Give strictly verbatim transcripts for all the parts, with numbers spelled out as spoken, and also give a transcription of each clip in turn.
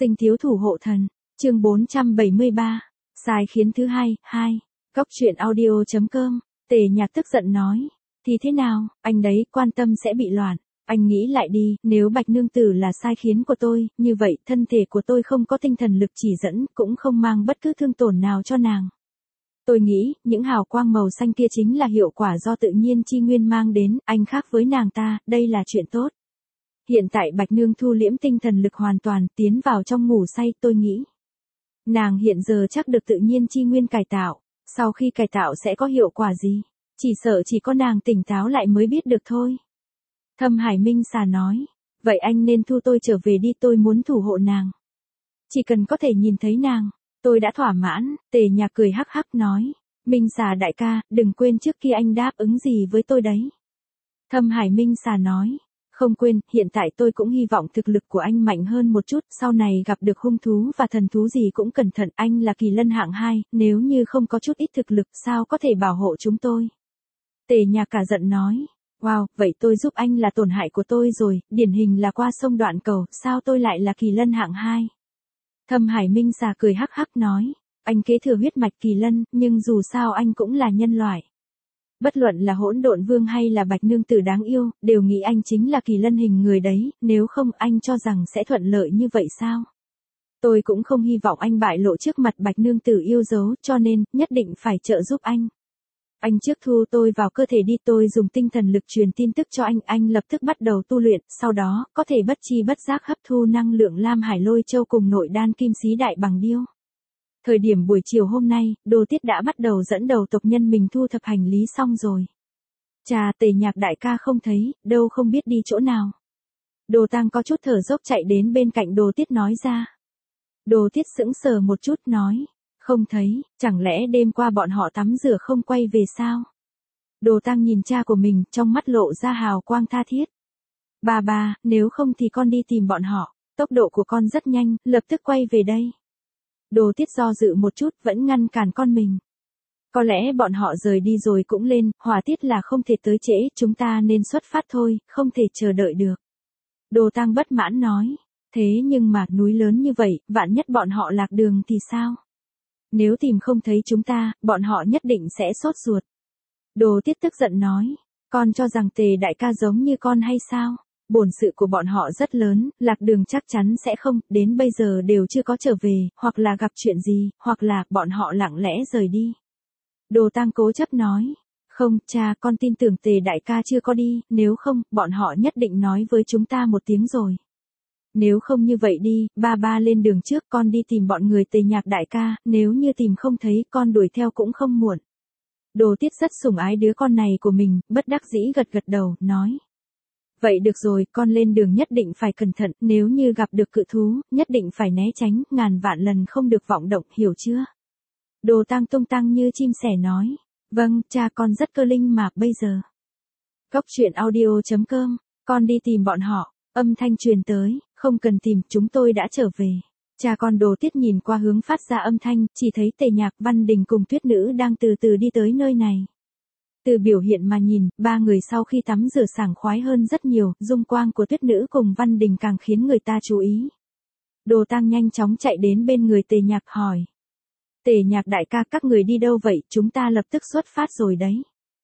Sinh thiếu thủ hộ thần, chương bốn trăm bảy mươi ba, sai khiến thứ hai, hai, Góc truyện audio.com, Tề Nhạc tức giận nói, thì thế nào, anh đấy quan tâm sẽ bị loạn, anh nghĩ lại đi, nếu Bạch Nương Tử là sai khiến của tôi, như vậy thân thể của tôi không có tinh thần lực chỉ dẫn, cũng không mang bất cứ thương tổn nào cho nàng. Tôi nghĩ, những hào quang màu xanh kia chính là hiệu quả do tự nhiên chi nguyên mang đến, anh khác với nàng ta, đây là chuyện tốt. Hiện tại Bạch Nương thu liễm tinh thần lực hoàn toàn, tiến vào trong ngủ say, tôi nghĩ. Nàng hiện giờ chắc được tự nhiên chi nguyên cải tạo, sau khi cải tạo sẽ có hiệu quả gì? Chỉ sợ chỉ có nàng tỉnh táo lại mới biết được thôi. Thâm Hải Minh Xà nói, vậy anh nên thu tôi trở về đi, tôi muốn thủ hộ nàng. Chỉ cần có thể nhìn thấy nàng, tôi đã thỏa mãn. Tề Nhạc cười hắc hắc nói, Minh Xà đại ca, đừng quên trước kia anh đáp ứng gì với tôi đấy. Thâm Hải Minh Xà nói, không quên, hiện tại tôi cũng hy vọng thực lực của anh mạnh hơn một chút, sau này gặp được hung thú và thần thú gì cũng cẩn thận, anh là kỳ lân hạng hai, nếu như không có chút ít thực lực sao có thể bảo hộ chúng tôi. Tề Nhạc cả giận nói, wow, vậy tôi giúp anh là tổn hại của tôi rồi, điển hình là qua sông đoạn cầu, sao tôi lại là kỳ lân hạng hai. Thâm Hải Minh Xà cười hắc hắc nói, anh kế thừa huyết mạch kỳ lân, nhưng dù sao anh cũng là nhân loại. Bất luận là Hỗn Độn Vương hay là Bạch Nương Tử đáng yêu, đều nghĩ anh chính là kỳ lân hình người đấy, nếu không anh cho rằng sẽ thuận lợi như vậy sao? Tôi cũng không hy vọng anh bại lộ trước mặt Bạch Nương Tử yêu dấu, cho nên, nhất định phải trợ giúp anh. Anh trước thu tôi vào cơ thể đi, tôi dùng tinh thần lực truyền tin tức cho anh, anh lập tức bắt đầu tu luyện, sau đó, có thể bất chi bất giác hấp thu năng lượng Lam Hải Lôi Châu cùng nội đan Kim Xí Đại Bằng Điêu. Thời điểm buổi chiều hôm nay, Đồ Tiết đã bắt đầu dẫn đầu tộc nhân mình thu thập hành lý xong rồi. Chà, Tề Nhạc đại ca không thấy, đâu không biết đi chỗ nào. Đồ Tăng có chút thở dốc chạy đến bên cạnh Đồ Tiết nói ra. Đồ Tiết sững sờ một chút nói, không thấy, chẳng lẽ đêm qua bọn họ tắm rửa không quay về sao? Đồ Tăng nhìn cha của mình, trong mắt lộ ra hào quang tha thiết. Bà bà, nếu không thì con đi tìm bọn họ, tốc độ của con rất nhanh, lập tức quay về đây. Đồ Tiết do dự một chút, vẫn ngăn cản con mình. Có lẽ bọn họ rời đi rồi cũng lên, hỏa tiết là không thể tới trễ, chúng ta nên xuất phát thôi, không thể chờ đợi được. Đồ Tăng bất mãn nói, thế nhưng mà, núi lớn như vậy, vạn nhất bọn họ lạc đường thì sao? Nếu tìm không thấy chúng ta, bọn họ nhất định sẽ sốt ruột. Đồ Tiết tức giận nói, con cho rằng Tề đại ca giống như con hay sao? Bổn sự của bọn họ rất lớn, lạc đường chắc chắn sẽ không, đến bây giờ đều chưa có trở về, hoặc là gặp chuyện gì, hoặc là bọn họ lặng lẽ rời đi. Đồ Tăng cố chấp nói, không, cha, con tin tưởng Tề đại ca chưa có đi, nếu không, bọn họ nhất định nói với chúng ta một tiếng rồi. Nếu không như vậy đi, ba ba lên đường trước, con đi tìm bọn người Tề Nhạc đại ca, nếu như tìm không thấy, con đuổi theo cũng không muộn. Đồ Tiết rất sủng ái đứa con này của mình, bất đắc dĩ gật gật đầu, nói. Vậy được rồi, con lên đường nhất định phải cẩn thận, nếu như gặp được cự thú, nhất định phải né tránh, ngàn vạn lần không được vọng động, hiểu chưa? Đồ Tăng tung tăng như chim sẻ nói, vâng, cha, con rất cơ linh mà, bây giờ. Góc truyện audio.com, con đi tìm bọn họ, âm thanh truyền tới, không cần tìm, chúng tôi đã trở về. Cha con Đồ Tiết nhìn qua hướng phát ra âm thanh, chỉ thấy Tề Nhạc, Văn Đình cùng Tuyết Nữ đang từ từ đi tới nơi này. Từ biểu hiện mà nhìn, ba người sau khi tắm rửa sảng khoái hơn rất nhiều, dung quang của Tuyết Nữ cùng Văn Đình càng khiến người ta chú ý. Đồ Tăng nhanh chóng chạy đến bên người Tề Nhạc hỏi. Tề Nhạc đại ca, các người đi đâu vậy, chúng ta lập tức xuất phát rồi đấy.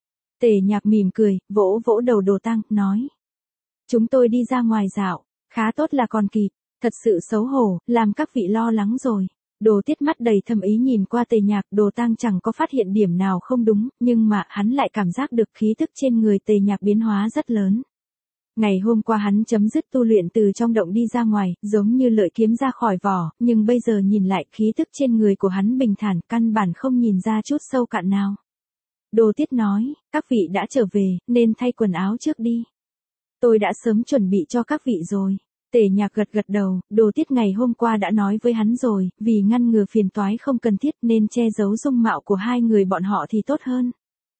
Tề Nhạc mỉm cười, vỗ vỗ đầu Đồ Tăng, nói. Chúng tôi đi ra ngoài dạo, khá tốt là còn kịp, thật sự xấu hổ, làm các vị lo lắng rồi. Đồ Tiết mắt đầy thâm ý nhìn qua Tề Nhạc, Đồ Tăng chẳng có phát hiện điểm nào không đúng, nhưng mà hắn lại cảm giác được khí tức trên người Tề Nhạc biến hóa rất lớn. Ngày hôm qua hắn chấm dứt tu luyện từ trong động đi ra ngoài, giống như lợi kiếm ra khỏi vỏ, nhưng bây giờ nhìn lại khí tức trên người của hắn bình thản, căn bản không nhìn ra chút sâu cạn nào. Đồ Tiết nói, các vị đã trở về, nên thay quần áo trước đi. Tôi đã sớm chuẩn bị cho các vị rồi. Tề Nhạc gật gật đầu, Đồ Tiết ngày hôm qua đã nói với hắn rồi, vì ngăn ngừa phiền toái không cần thiết nên che giấu dung mạo của hai người bọn họ thì tốt hơn.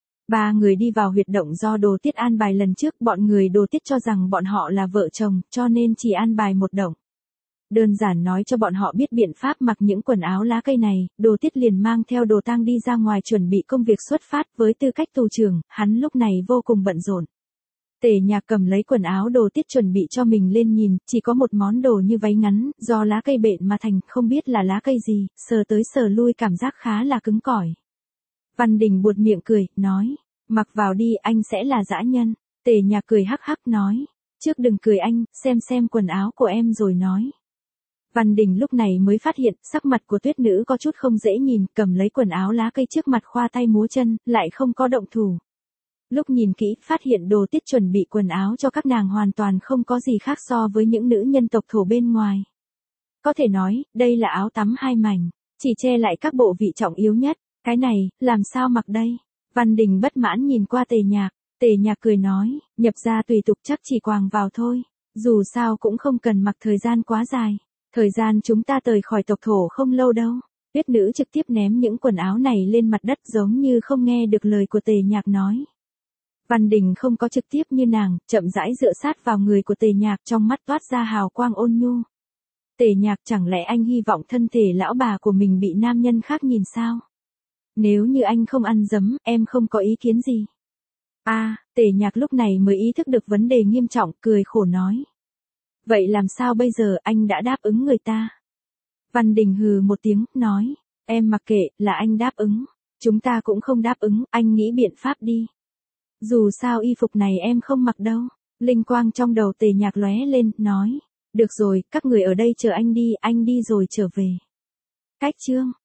Ba người đi vào huyệt động do Đồ Tiết an bài lần trước, bọn người Đồ Tiết cho rằng bọn họ là vợ chồng, cho nên chỉ an bài một động. Đơn giản nói cho bọn họ biết biện pháp mặc những quần áo lá cây này, Đồ Tiết liền mang theo Đồ Tăng đi ra ngoài chuẩn bị công việc xuất phát, với tư cách tù trưởng, hắn lúc này vô cùng bận rộn. Tề Nhạc cầm lấy quần áo đồ tiết chuẩn bị cho mình lên nhìn, chỉ có một món đồ như váy ngắn, do lá cây bện mà thành, không biết là lá cây gì, sờ tới sờ lui cảm giác khá là cứng cỏi. Văn Đình buột miệng cười, nói, mặc vào đi, anh sẽ là dã nhân. Tề Nhạc cười hắc hắc nói, trước đừng cười anh, xem xem quần áo của em rồi nói. Văn Đình lúc này mới phát hiện, sắc mặt của tuyết nữ có chút không dễ nhìn, cầm lấy quần áo lá cây trước mặt khoa tay múa chân, lại không có động thủ. Lúc nhìn kỹ, phát hiện đồ tiết chuẩn bị quần áo cho các nàng hoàn toàn không có gì khác so với những nữ nhân tộc thổ bên ngoài. Có thể nói, đây là áo tắm hai mảnh, chỉ che lại các bộ vị trọng yếu nhất, cái này, làm sao mặc đây? Văn Đình bất mãn nhìn qua Tề Nhạc, Tề Nhạc cười nói, nhập gia tùy tục chắc chỉ quàng vào thôi, dù sao cũng không cần mặc thời gian quá dài, thời gian chúng ta rời khỏi tộc thổ không lâu đâu. Tuyết nữ trực tiếp ném những quần áo này lên mặt đất giống như không nghe được lời của Tề Nhạc nói. Văn Đình không có trực tiếp như nàng, chậm rãi dựa sát vào người của Tề Nhạc, trong mắt toát ra hào quang ôn nhu. Tề Nhạc, chẳng lẽ anh hy vọng thân thể lão bà của mình bị nam nhân khác nhìn sao? Nếu như anh không ăn dấm, em không có ý kiến gì. A, à, Tề Nhạc lúc này mới ý thức được vấn đề nghiêm trọng, cười khổ nói. Vậy làm sao bây giờ, anh đã đáp ứng người ta? Văn Đình hừ một tiếng, nói, em mặc kệ, là anh đáp ứng. Chúng ta cũng không đáp ứng, anh nghĩ biện pháp đi. Dù sao y phục này em không mặc đâu. Linh quang trong đầu Tề Nhạc lóe lên, nói. Được rồi, các người ở đây chờ anh đi, anh đi rồi trở về. Cách chương.